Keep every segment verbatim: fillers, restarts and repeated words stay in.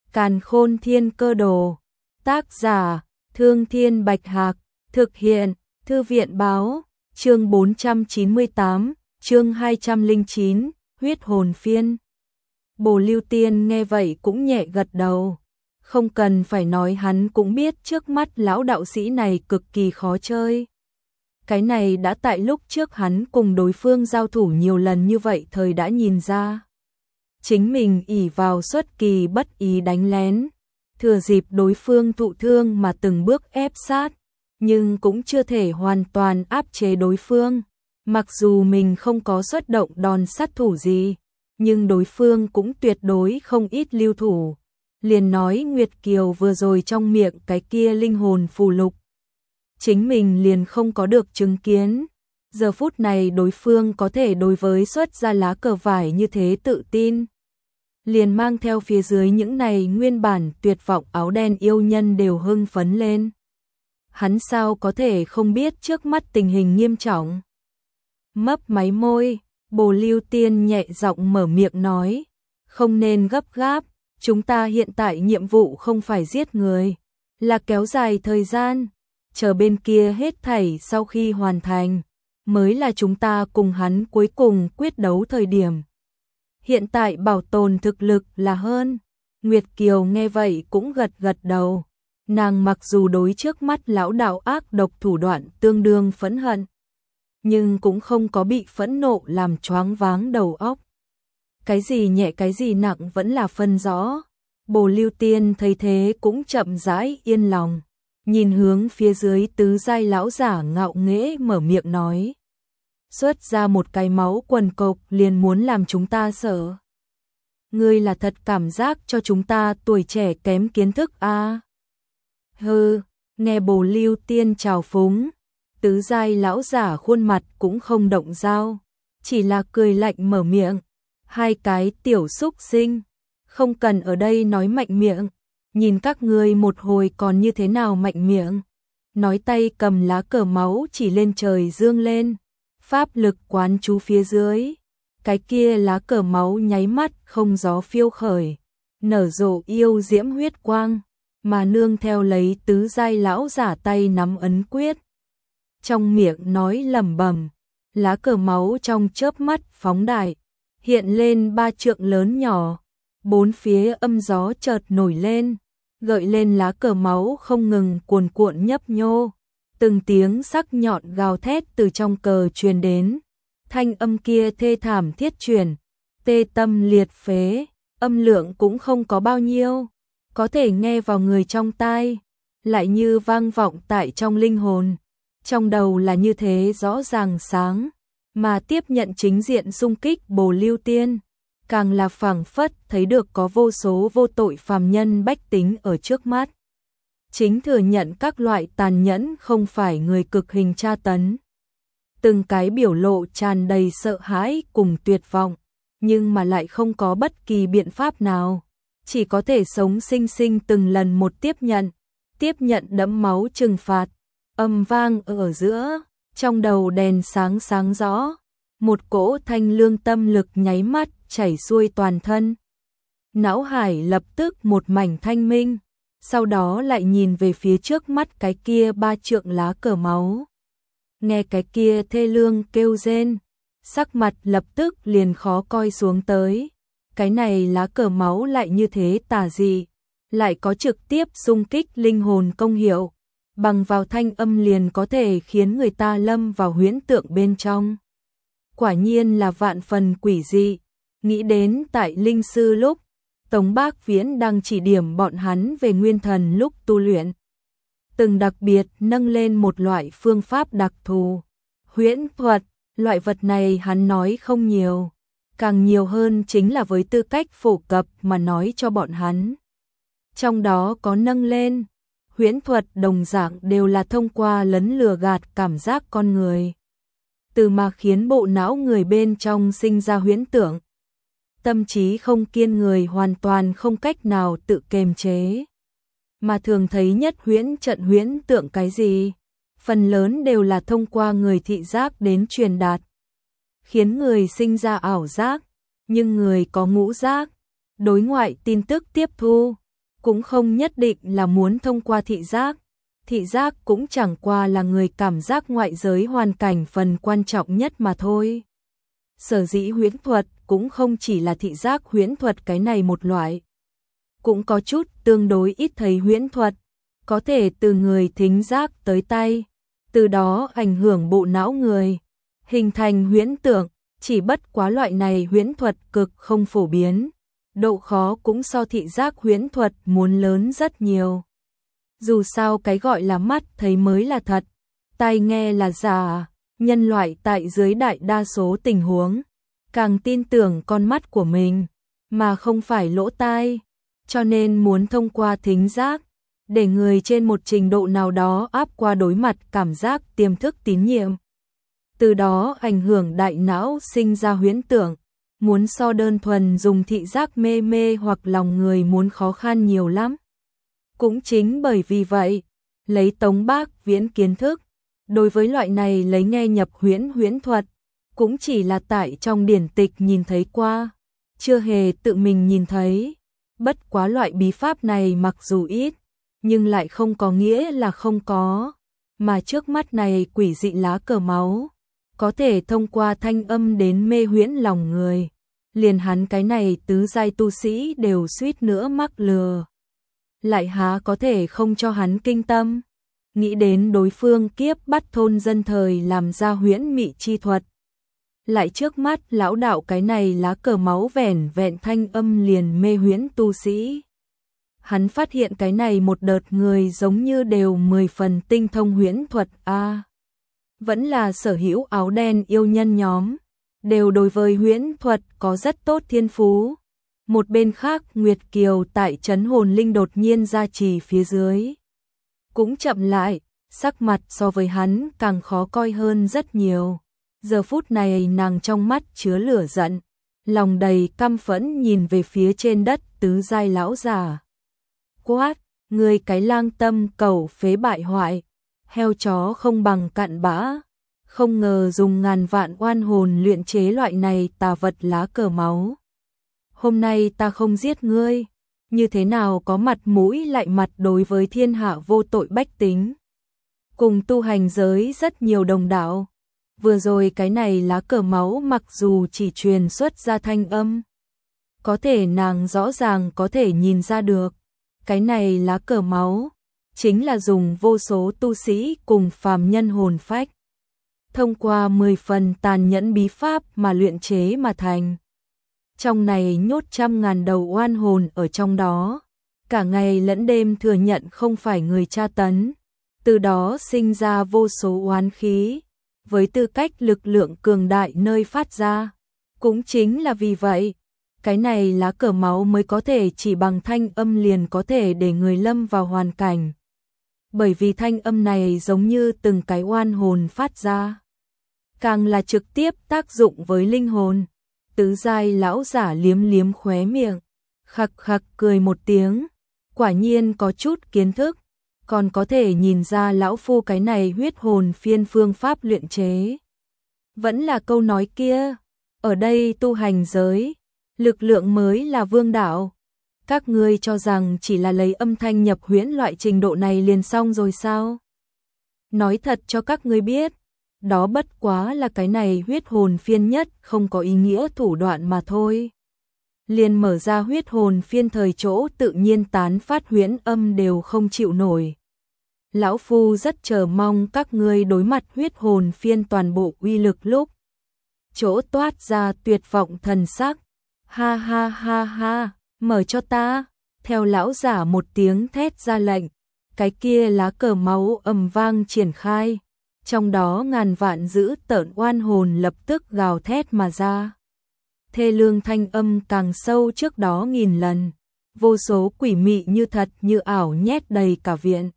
Càn Khôn Thiên Cơ Đồ. Tác giả: Thương Thiên Bạch Hạc. Thực hiện: Thư viện báo. Chương bốn trăm chín mươi tám, chương hai trăm lẻ chín, huyết hồn phiên. Bồ Lưu Tiên nghe vậy cũng nhẹ gật đầu. Không cần phải nói, hắn cũng biết trước mắt lão đạo sĩ này cực kỳ khó chơi. Cái này đã tại lúc trước hắn cùng đối phương giao thủ nhiều lần như vậy thời đã nhìn ra. Chính mình ỷ vào xuất kỳ bất ý đánh lén, thừa dịp đối phương thụ thương mà từng bước ép sát, nhưng cũng chưa thể hoàn toàn áp chế đối phương. Mặc dù mình không có xuất động đòn sát thủ gì, nhưng đối phương cũng tuyệt đối không ít lưu thủ. Liền nói Nguyệt Kiều vừa rồi trong miệng cái kia linh hồn phù lục, chính mình liền không có được chứng kiến. Giờ phút này đối phương có thể đối với xuất ra lá cờ vải như thế tự tin, liền mang theo phía dưới những này nguyên bản tuyệt vọng áo đen yêu nhân đều hưng phấn lên. Hắn sao có thể không biết trước mắt tình hình nghiêm trọng. Mấp máy môi, Bồ Lưu Tiên nhẹ giọng mở miệng nói, không nên gấp gáp, chúng ta hiện tại nhiệm vụ không phải giết người, là kéo dài thời gian, chờ bên kia hết thảy sau khi hoàn thành, mới là chúng ta cùng hắn cuối cùng quyết đấu thời điểm. Hiện tại bảo tồn thực lực là hơn. Nguyệt Kiều nghe vậy cũng gật gật đầu. Nàng mặc dù đối trước mắt lão đạo ác độc thủ đoạn tương đương phẫn hận, nhưng cũng không có bị phẫn nộ làm choáng váng đầu óc. Cái gì nhẹ cái gì nặng vẫn là phân rõ. Bồ Lưu Tiên thấy thế cũng chậm rãi yên lòng, nhìn hướng phía dưới tứ giai lão giả ngạo nghễ mở miệng nói, xuất ra một cái máu quần cộc liền muốn làm chúng ta sợ. Ngươi là thật cảm giác cho chúng ta tuổi trẻ kém kiến thức a? À? Hừ, nghe Bồ Lưu Tiên trào phúng, tứ giai lão giả khuôn mặt cũng không động dao, chỉ là cười lạnh mở miệng, hai cái tiểu xúc sinh, không cần ở đây nói mạnh miệng, nhìn các ngươi một hồi còn như thế nào mạnh miệng. Nói tay cầm lá cờ máu chỉ lên trời dương lên, pháp lực quán chú phía dưới, cái kia lá cờ máu nháy mắt không gió phiêu khởi, nở rộ yêu diễm huyết quang, mà nương theo lấy tứ giai lão giả tay nắm ấn quyết, trong miệng nói lẩm bẩm, lá cờ máu trong chớp mắt phóng đại, hiện lên ba trượng lớn nhỏ, bốn phía âm gió chợt nổi lên, gợi lên lá cờ máu không ngừng cuồn cuộn nhấp nhô. Từng tiếng sắc nhọn gào thét từ trong cờ truyền đến, thanh âm kia thê thảm thiết truyền, tê tâm liệt phế, âm lượng cũng không có bao nhiêu, có thể nghe vào người trong tai, lại như vang vọng tại trong linh hồn, trong đầu là như thế rõ ràng sáng, mà tiếp nhận chính diện xung kích Bồ Lưu Tiên, càng là phảng phất thấy được có vô số vô tội phàm nhân bách tính ở trước mắt. Chính thừa nhận các loại tàn nhẫn không phải người cực hình tra tấn. Từng cái biểu lộ tràn đầy sợ hãi cùng tuyệt vọng, nhưng mà lại không có bất kỳ biện pháp nào, chỉ có thể sống sinh sinh từng lần một tiếp nhận, tiếp nhận đẫm máu trừng phạt. Âm vang ở giữa, trong đầu đèn sáng sáng rõ, một cỗ thanh lương tâm lực nháy mắt chảy xuôi toàn thân. Não hải lập tức một mảnh thanh minh. Sau đó lại nhìn về phía trước mắt cái kia ba trượng lá cờ máu. Nghe cái kia thê lương kêu rên, sắc mặt lập tức liền khó coi xuống tới. Cái này lá cờ máu lại như thế tà dị, lại có trực tiếp xung kích linh hồn công hiệu, bằng vào thanh âm liền có thể khiến người ta lâm vào huyễn tượng bên trong. Quả nhiên là vạn phần quỷ dị, nghĩ đến tại linh sư lúc Tống Bác Viễn đang chỉ điểm bọn hắn về nguyên thần lúc tu luyện, từng đặc biệt nâng lên một loại phương pháp đặc thù, huyễn thuật. Loại vật này hắn nói không nhiều, càng nhiều hơn chính là với tư cách phổ cập mà nói cho bọn hắn. Trong đó có nâng lên, huyễn thuật đồng dạng đều là thông qua lấn lừa gạt cảm giác con người, từ mà khiến bộ não người bên trong sinh ra huyễn tưởng. Tâm trí không kiên người hoàn toàn không cách nào tự kiềm chế. Mà thường thấy nhất huyễn trận huyễn tượng cái gì? Phần lớn đều là thông qua người thị giác đến truyền đạt, khiến người sinh ra ảo giác, nhưng người có ngũ giác, đối ngoại tin tức tiếp thu, cũng không nhất định là muốn thông qua thị giác. Thị giác cũng chẳng qua là người cảm giác ngoại giới hoàn cảnh phần quan trọng nhất mà thôi. Sở dĩ huyễn thuật cũng không chỉ là thị giác huyễn thuật cái này một loại. Cũng có chút tương đối ít thấy huyễn thuật, có thể từ người thính giác tới tay, từ đó ảnh hưởng bộ não người, hình thành huyễn tưởng, chỉ bất quá loại này huyễn thuật cực không phổ biến, độ khó cũng so thị giác huyễn thuật muốn lớn rất nhiều. Dù sao cái gọi là mắt thấy mới là thật, tai nghe là giả, nhân loại tại dưới đại đa số tình huống, càng tin tưởng con mắt của mình, mà không phải lỗ tai, cho nên muốn thông qua thính giác, để người trên một trình độ nào đó áp qua đối mặt cảm giác tiềm thức tín nhiệm. Từ đó ảnh hưởng đại não sinh ra huyễn tưởng, muốn so đơn thuần dùng thị giác mê mê hoặc lòng người muốn khó khăn nhiều lắm. Cũng chính bởi vì vậy, lấy Tống Bác Viễn kiến thức, đối với loại này lấy nghe nhập huyễn huyễn thuật, cũng chỉ là tại trong điển tịch nhìn thấy qua, chưa hề tự mình nhìn thấy. Bất quá loại bí pháp này mặc dù ít, nhưng lại không có nghĩa là không có, mà trước mắt này quỷ dị lá cờ máu, có thể thông qua thanh âm đến mê huyễn lòng người, liền hắn cái này tứ giai tu sĩ đều suýt nữa mắc lừa. Lại há có thể không cho hắn kinh tâm, nghĩ đến đối phương kiếp bắt thôn dân thời làm ra huyễn mị chi thuật. Lại trước mắt lão đạo cái này lá cờ máu vẻn vẹn thanh âm liền mê huyễn tu sĩ. Hắn phát hiện cái này một đợt người giống như đều mười phần tinh thông huyễn thuật a. À, vẫn là sở hữu áo đen yêu nhân nhóm, đều đối với huyễn thuật có rất tốt thiên phú. Một bên khác Nguyệt Kiều tại trấn hồn linh đột nhiên ra trì phía dưới. Cũng chậm lại, sắc mặt so với hắn càng khó coi hơn rất nhiều. Giờ phút này nàng trong mắt chứa lửa giận, lòng đầy căm phẫn nhìn về phía trên đất tứ giai lão già. Quát, người cái lang tâm cầu phế bại hoại, heo chó không bằng cặn bã, không ngờ dùng ngàn vạn oan hồn luyện chế loại này tà vật lá cờ máu. Hôm nay ta không giết ngươi, như thế nào có mặt mũi lại mặt đối với thiên hạ vô tội bách tính. Cùng tu hành giới rất nhiều đồng đạo. Vừa rồi cái này lá cờ máu mặc dù chỉ truyền xuất ra thanh âm, có thể nàng rõ ràng có thể nhìn ra được, cái này lá cờ máu chính là dùng vô số tu sĩ cùng phàm nhân hồn phách, thông qua mười phần tàn nhẫn bí pháp mà luyện chế mà thành. Trong này nhốt trăm ngàn đầu oan hồn ở trong đó, cả ngày lẫn đêm thừa nhận không phải người tra tấn, từ đó sinh ra vô số oán khí. Với tư cách lực lượng cường đại nơi phát ra, cũng chính là vì vậy, cái này lá cờ máu mới có thể chỉ bằng thanh âm liền có thể để người lâm vào hoàn cảnh. Bởi vì thanh âm này giống như từng cái oan hồn phát ra, càng là trực tiếp tác dụng với linh hồn. Tứ giai lão giả liếm liếm khóe miệng, khặc khặc cười một tiếng, quả nhiên có chút kiến thức. Còn có thể nhìn ra lão phu cái này huyết hồn phiên phương pháp luyện chế. Vẫn là câu nói kia, ở đây tu hành giới, lực lượng mới là vương đạo. Các ngươi cho rằng chỉ là lấy âm thanh nhập huyễn loại trình độ này liền xong rồi sao? Nói thật cho các ngươi biết, đó bất quá là cái này huyết hồn phiên nhất không có ý nghĩa thủ đoạn mà thôi. Liền mở ra huyết hồn phiên thời chỗ tự nhiên tán phát huyễn âm đều không chịu nổi. Lão phu rất chờ mong các ngươi đối mặt huyết hồn phiên toàn bộ uy lực lúc. Chỗ toát ra tuyệt vọng thần sắc. Ha ha ha ha, mở cho ta. Theo lão giả một tiếng thét ra lệnh, cái kia lá cờ máu ầm vang triển khai. Trong đó ngàn vạn dữ tợn oan hồn lập tức gào thét mà ra. Thê lương thanh âm càng sâu trước đó nghìn lần. Vô số quỷ mị như thật như ảo nhét đầy cả viện.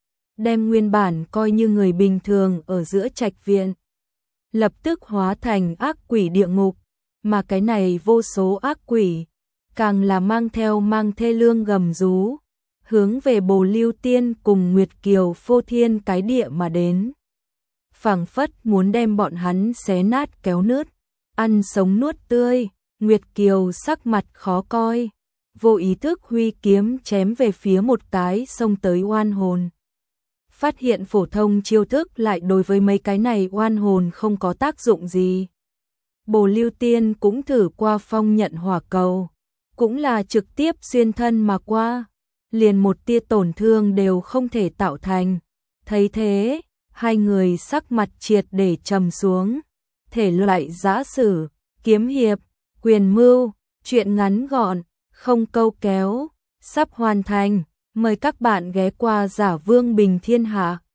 Đem nguyên bản coi như người bình thường ở giữa trạch viện, lập tức hóa thành ác quỷ địa ngục, mà cái này vô số ác quỷ, càng là mang theo mang thê lương gầm rú, hướng về Bồ Lưu Tiên cùng Nguyệt Kiều phô thiên cái địa mà đến. Phảng phất muốn đem bọn hắn xé nát kéo nứt, ăn sống nuốt tươi. Nguyệt Kiều sắc mặt khó coi, vô ý thức huy kiếm chém về phía một cái xông tới oan hồn. Phát hiện phổ thông chiêu thức lại đối với mấy cái này oan hồn không có tác dụng gì. Bồ Lưu Tiên cũng thử qua phong nhận hỏa cầu, cũng là trực tiếp xuyên thân mà qua, liền một tia tổn thương đều không thể tạo thành. Thấy thế, hai người sắc mặt triệt để trầm xuống. Thể loại giã sử, kiếm hiệp, quyền mưu, truyện ngắn gọn, không câu kéo, sắp hoàn thành. Mời các bạn ghé qua Giả Vương Bình Thiên Hạ.